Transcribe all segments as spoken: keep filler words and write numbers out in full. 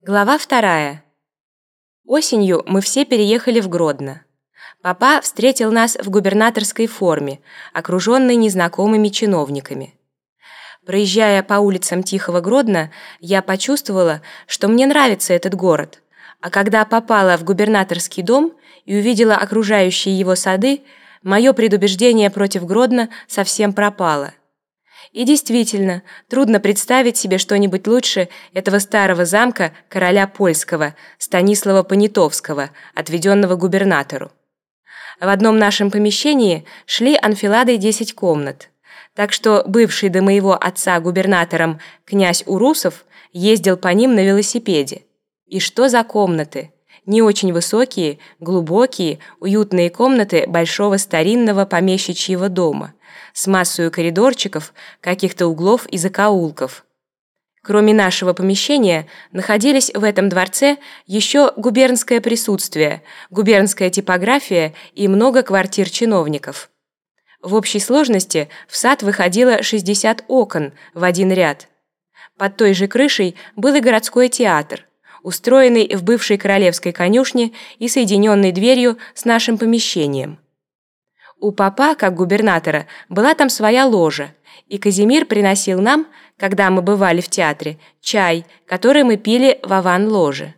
Глава вторая. Осенью мы все переехали в Гродно. Папа встретил нас в губернаторской форме, окруженной незнакомыми чиновниками. Проезжая по улицам тихого Гродно, я почувствовала, что мне нравится этот город, а когда попала в губернаторский дом и увидела окружающие его сады, мое предубеждение против Гродно совсем пропало. И действительно, трудно представить себе что-нибудь лучше этого старого замка короля польского Станислава Понятовского, отведенного губернатору. В одном нашем помещении шли анфиладой десять комнат, так что бывший до моего отца губернатором князь Урусов ездил по ним на велосипеде. И что за комнаты? Не очень высокие, глубокие, уютные комнаты большого старинного помещичьего дома с массой коридорчиков, каких-то углов и закоулков. Кроме нашего помещения, находились в этом дворце еще губернское присутствие, губернская типография и много квартир чиновников. В общей сложности в сад выходило шестьдесят окон в один ряд. Под той же крышей был и городской театр, устроенный в бывшей королевской конюшне и соединенный дверью с нашим помещением. У папа, как губернатора, была там своя ложа, и Казимир приносил нам, когда мы бывали в театре, чай, который мы пили в аван-ложе.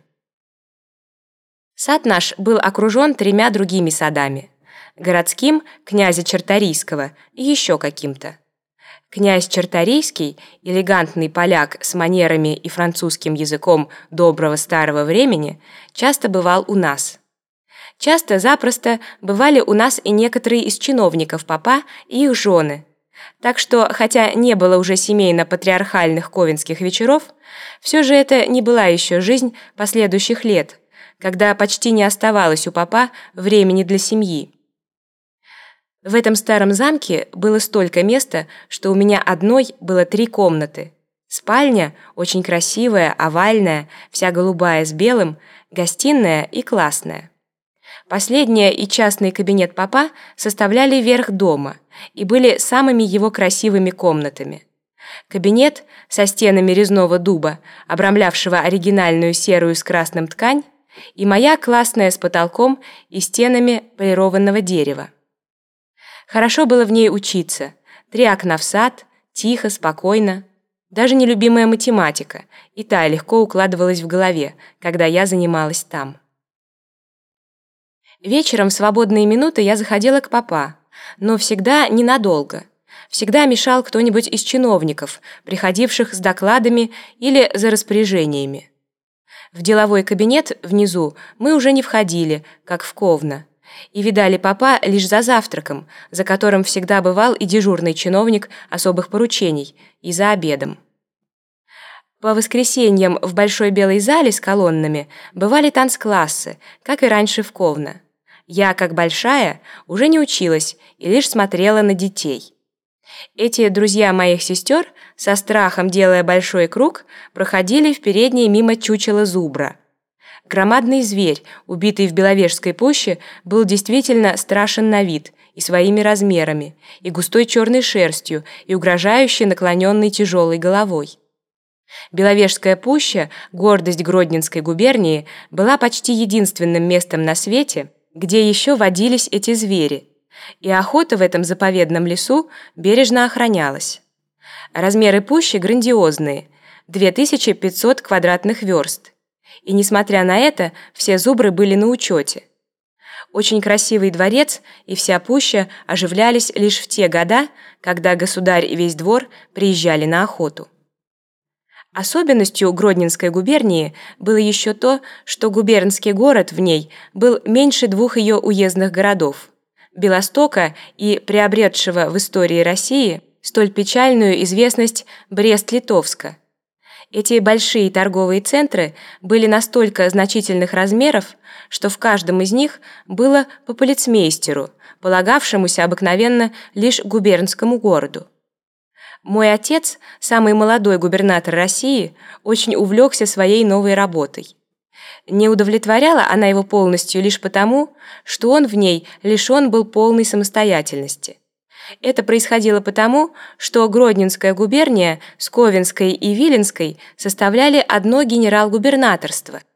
Сад наш был окружен тремя другими садами: городским, князя Черторийского, и еще каким-то. Князь Черторийский, элегантный поляк с манерами и французским языком доброго старого времени, часто бывал у нас. Часто-запросто бывали у нас и некоторые из чиновников папа и их жены. Так что, хотя не было уже семейно-патриархальных ковенских вечеров, все же это не была еще жизнь последующих лет, когда почти не оставалось у папа времени для семьи. В этом старом замке было столько места, что у меня одной было три комнаты. Спальня, очень красивая, овальная, вся голубая с белым, гостиная и классная. Последняя и частный кабинет папа составляли верх дома и были самыми его красивыми комнатами. Кабинет со стенами резного дуба, обрамлявшего оригинальную серую с красным ткань, и моя классная с потолком и стенами полированного дерева. Хорошо было в ней учиться. Три окна в сад, тихо, спокойно. Даже нелюбимая математика, и та легко укладывалась в голове, когда я занималась там. Вечером в свободные минуты я заходила к папа, но всегда ненадолго. Всегда мешал кто-нибудь из чиновников, приходивших с докладами или за распоряжениями. В деловой кабинет внизу мы уже не входили, как в Ковно, и видали папа лишь за завтраком, за которым всегда бывал и дежурный чиновник особых поручений, и за обедом. По воскресеньям в большой белой зале с колоннами бывали танцклассы, как и раньше в Ковно. Я, как большая, уже не училась и лишь смотрела на детей. Эти друзья моих сестер, со страхом делая большой круг, проходили в передней мимо чучела зубра. Громадный зверь, убитый в Беловежской пуще, был действительно страшен на вид и своими размерами, и густой черной шерстью, и угрожающе наклоненной тяжелой головой. Беловежская пуща, гордость Гродненской губернии, была почти единственным местом на свете, где еще водились эти звери, и охота в этом заповедном лесу бережно охранялась. Размеры пущи грандиозные – две тысячи пятьсот квадратных верст, и, несмотря на это, все зубры были на учете. Очень красивый дворец и вся пуща оживлялись лишь в те года, когда государь и весь двор приезжали на охоту. Особенностью Гродненской губернии было еще то, что губернский город в ней был меньше двух ее уездных городов – Белостока и приобретшего в истории России столь печальную известность Брест-Литовска. Эти большие торговые центры были настолько значительных размеров, что в каждом из них было по полицмейстеру, полагавшемуся обыкновенно лишь губернскому городу. Мой отец, самый молодой губернатор России, очень увлекся своей новой работой. Не удовлетворяла она его полностью лишь потому, что он в ней лишен был полной самостоятельности. Это происходило потому, что Гродненская губерния с Ковенской и Виленской составляли одно генерал-губернаторство –